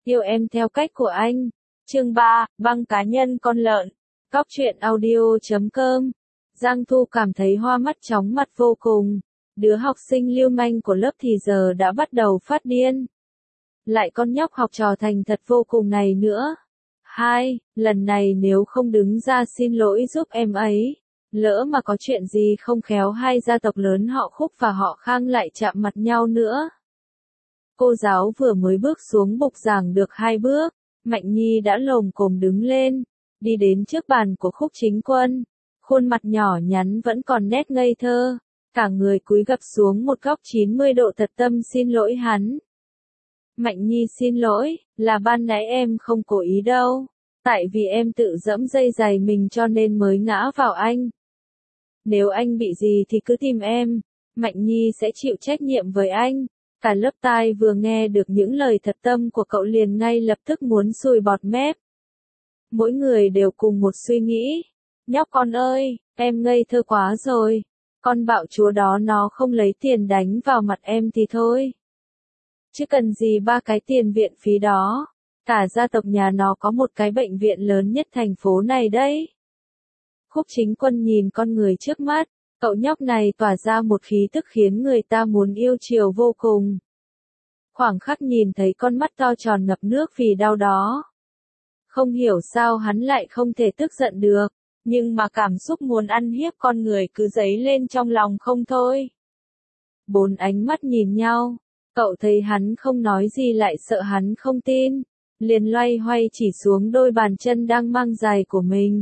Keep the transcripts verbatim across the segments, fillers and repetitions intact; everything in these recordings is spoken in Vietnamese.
Yêu em theo cách của anh. Chương ba, băng cá nhân con lợn. Cóc truyện audio chấm com. Giang Thu cảm thấy hoa mắt chóng mặt vô cùng. Đứa học sinh lưu manh của lớp thì giờ đã bắt đầu phát điên. Lại con nhóc học trò thành thật vô cùng này nữa. Hai, lần này nếu không đứng ra xin lỗi giúp em ấy, lỡ mà có chuyện gì không khéo hai gia tộc lớn họ Khúc và họ Khang lại chạm mặt nhau nữa. Cô giáo vừa mới bước xuống bục giảng được hai bước, Mạnh Nhi đã lồm cồm đứng lên, đi đến trước bàn của Khúc Chính Quân. Khuôn mặt nhỏ nhắn vẫn còn nét ngây thơ, cả người cúi gập xuống một góc chín mươi độ thật tâm xin lỗi hắn. Mạnh Nhi xin lỗi, là ban nãy em không cố ý đâu, tại vì em tự dẫm dây giày mình cho nên mới ngã vào anh. Nếu anh bị gì thì cứ tìm em, Mạnh Nhi sẽ chịu trách nhiệm với anh. Cả lớp tai vừa nghe được những lời thật tâm của cậu liền ngay lập tức muốn sùi bọt mép. Mỗi người đều cùng một suy nghĩ. Nhóc con ơi, em ngây thơ quá rồi. Con bạo chúa đó nó không lấy tiền đánh vào mặt em thì thôi. Chứ cần gì ba cái tiền viện phí đó. Cả gia tộc nhà nó có một cái bệnh viện lớn nhất thành phố này đấy. Khúc Chính Quân nhìn con người trước mắt. Cậu nhóc này tỏa ra một khí tức khiến người ta muốn yêu chiều vô cùng. Khoảng khắc nhìn thấy con mắt to tròn ngập nước vì đau đó. Không hiểu sao hắn lại không thể tức giận được, nhưng mà cảm xúc muốn ăn hiếp con người cứ dấy lên trong lòng không thôi. Bốn ánh mắt nhìn nhau, cậu thấy hắn không nói gì lại sợ hắn không tin, liền loay hoay chỉ xuống đôi bàn chân đang mang giày của mình.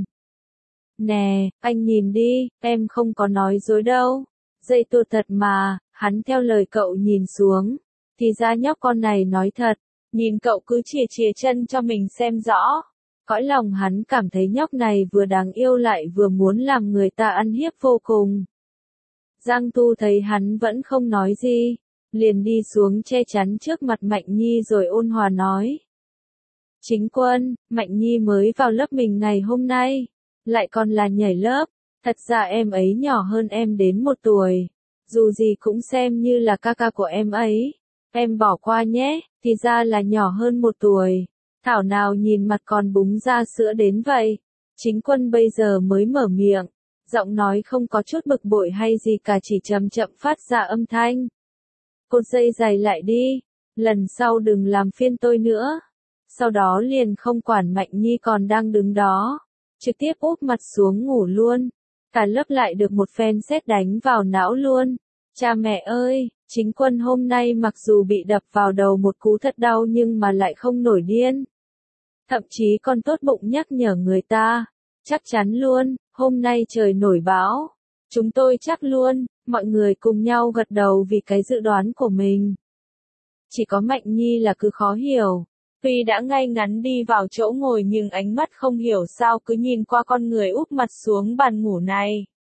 Nè, anh nhìn đi, em không có nói dối đâu. Dây tua thật mà, hắn theo lời cậu nhìn xuống. Thì ra nhóc con này nói thật, nhìn cậu cứ chìa chìa chân cho mình xem rõ. Cõi lòng hắn cảm thấy nhóc này vừa đáng yêu lại vừa muốn làm người ta ăn hiếp vô cùng. Giang Tu thấy hắn vẫn không nói gì, liền đi xuống che chắn trước mặt Mạnh Nhi rồi ôn hòa nói. Chính Quân, Mạnh Nhi mới vào lớp mình ngày hôm nay. Lại còn là nhảy lớp, thật ra em ấy nhỏ hơn em đến một tuổi, dù gì cũng xem như là ca ca của em ấy, em bỏ qua nhé, thì ra là nhỏ hơn một tuổi, thảo nào nhìn mặt còn búng ra sữa đến vậy. Chính Quân bây giờ mới mở miệng, giọng nói không có chút bực bội hay gì cả, chỉ chậm chậm phát ra âm thanh. Cột dây giày lại đi, lần sau đừng làm phiền tôi nữa. Sau đó liền không quản Mạnh Nhi còn đang đứng đó. Trực tiếp úp mặt xuống ngủ luôn. Cả lớp lại được một phen sét đánh vào não luôn. Cha mẹ ơi, Chính Quân hôm nay mặc dù bị đập vào đầu một cú thật đau nhưng mà lại không nổi điên. Thậm chí còn tốt bụng nhắc nhở người ta. Chắc chắn luôn, hôm nay trời nổi bão. Chúng tôi chắc luôn, mọi người cùng nhau gật đầu vì cái dự đoán của mình. Chỉ có Mạnh Nhi là cứ khó hiểu. Tuy đã ngay ngắn đi vào chỗ ngồi nhưng ánh mắt không hiểu sao cứ nhìn qua con người úp mặt xuống bàn ngủ này.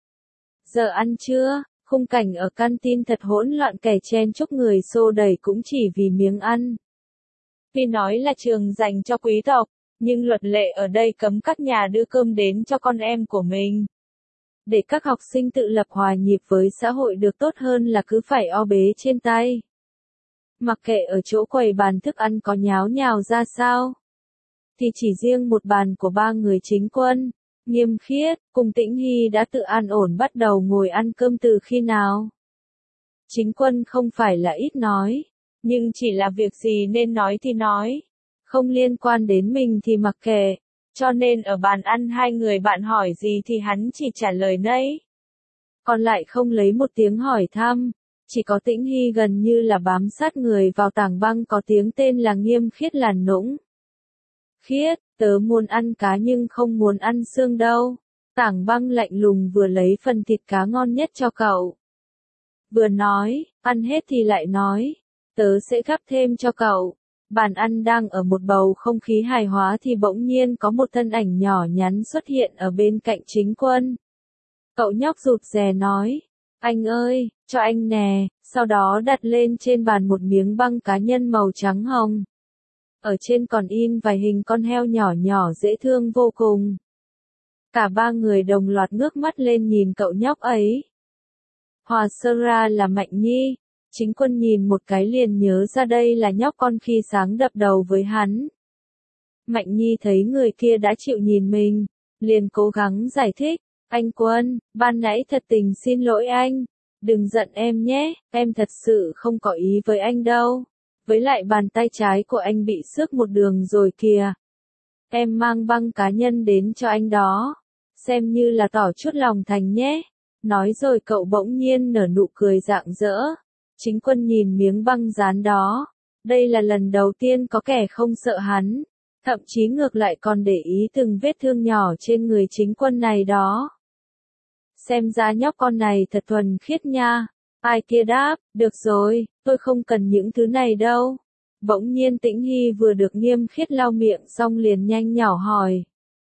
Giờ ăn trưa, khung cảnh ở canteen thật hỗn loạn, kẻ chen chúc người xô đẩy cũng chỉ vì miếng ăn. Tuy nói là trường dành cho quý tộc, nhưng luật lệ ở đây cấm các nhà đưa cơm đến cho con em của mình. Để các học sinh tự lập hòa nhịp với xã hội được tốt hơn là cứ phải o bế trên tay. Mặc kệ ở chỗ quầy bàn thức ăn có nháo nhào ra sao, thì chỉ riêng một bàn của ba người Chính Quân, Nghiêm Khiết, cùng Tĩnh Hy đã tự an ổn bắt đầu ngồi ăn cơm từ khi nào. Chính Quân không phải là ít nói, nhưng chỉ là việc gì nên nói thì nói, không liên quan đến mình thì mặc kệ, cho nên ở bàn ăn hai người bạn hỏi gì thì hắn chỉ trả lời nấy. Còn lại không lấy một tiếng hỏi thăm. Chỉ có Tĩnh Hy gần như là bám sát người vào tảng băng có tiếng tên là Nghiêm Khiết làn nũng. Khiết, tớ muốn ăn cá nhưng không muốn ăn xương đâu. Tảng băng lạnh lùng vừa lấy phần thịt cá ngon nhất cho cậu. Vừa nói, ăn hết thì lại nói, tớ sẽ gắp thêm cho cậu. Bàn ăn đang ở một bầu không khí hài hòa thì bỗng nhiên có một thân ảnh nhỏ nhắn xuất hiện ở bên cạnh Chính Quân. Cậu nhóc rụt rè nói. Anh ơi, cho anh nè, sau đó đặt lên trên bàn một miếng băng cá nhân màu trắng hồng. Ở trên còn in vài hình con heo nhỏ nhỏ dễ thương vô cùng. Cả ba người đồng loạt ngước mắt lên nhìn cậu nhóc ấy. Hòa sơ ra là Mạnh Nhi, Chính Quân nhìn một cái liền nhớ ra đây là nhóc con khi sáng đập đầu với hắn. Mạnh Nhi thấy người kia đã chịu nhìn mình, liền cố gắng giải thích, anh Quân, ban nãy thật tình xin lỗi anh, đừng giận em nhé, em thật sự không có ý với anh đâu, với lại bàn tay trái của anh bị xước một đường rồi kìa. Em mang băng cá nhân đến cho anh đó, xem như là tỏ chút lòng thành nhé. Nói rồi cậu bỗng nhiên nở nụ cười rạng rỡ. Chính Quân nhìn miếng băng dán đó, đây là lần đầu tiên có kẻ không sợ hắn, thậm chí ngược lại còn để ý từng vết thương nhỏ trên người Chính Quân này đó. Xem ra nhóc con này thật thuần khiết nha. Ai kia đáp, được rồi, tôi không cần những thứ này đâu. Bỗng nhiên Tĩnh Hy vừa được Nghiêm Khiết lau miệng xong liền nhanh nhỏ hỏi.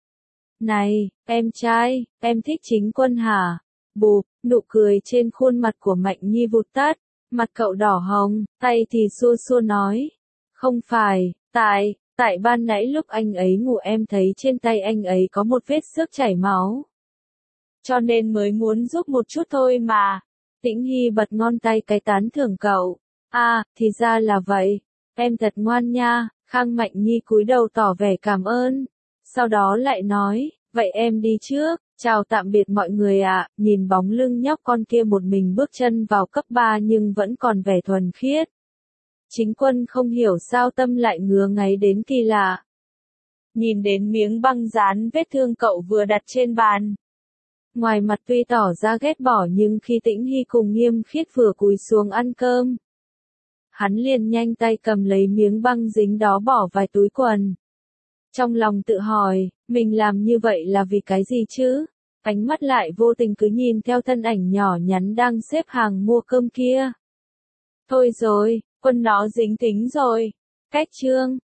Này, em trai, em thích Chính Quân hả? Bụp, nụ cười trên khuôn mặt của Mạnh Nhi vụt tắt, mặt cậu đỏ hồng, tay thì xua xua nói. Không phải, tại, tại ban nãy lúc anh ấy ngủ em thấy trên tay anh ấy có một vết xước chảy máu. Cho nên mới muốn giúp một chút thôi mà. Tĩnh Hy bật ngón tay cái tán thưởng cậu. À, thì ra là vậy. Em thật ngoan nha. Khang Mạnh Nhi cúi đầu tỏ vẻ cảm ơn. Sau đó lại nói, vậy em đi trước. Chào tạm biệt mọi người ạ. Nhìn bóng lưng nhóc con kia một mình bước chân vào cấp ba nhưng vẫn còn vẻ thuần khiết. Chính Quân không hiểu sao tâm lại ngứa ngáy đến kỳ lạ. Nhìn đến miếng băng dán vết thương cậu vừa đặt trên bàn. Ngoài mặt tuy tỏ ra ghét bỏ nhưng khi Tĩnh Hy cùng Nghiêm Khiết vừa cúi xuống ăn cơm, hắn liền nhanh tay cầm lấy miếng băng dính đó bỏ vào túi quần. Trong lòng tự hỏi, mình làm như vậy là vì cái gì chứ? Ánh mắt lại vô tình cứ nhìn theo thân ảnh nhỏ nhắn đang xếp hàng mua cơm kia. Thôi rồi, Quân nó dính tính rồi. Cách chương